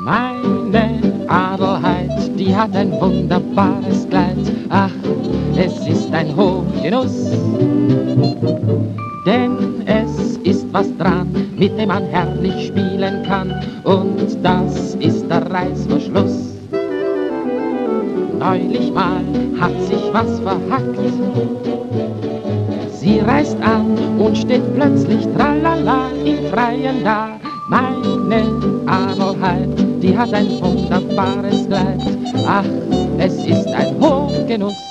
Meine Adelheid, die hat ein wunderbares Kleid. Ach, es ist ein Hochgenuss, denn es ist was dran, mit dem man herrlich spielen kann. Und das ist der Reißverschluss. Neulich mal hat sich was verhackt. Sie reißt an und steht plötzlich tralala im Freien da. Meine Adelheid, die hat ein wunderbares Kleid. Ach, es ist ein Hochgenuss,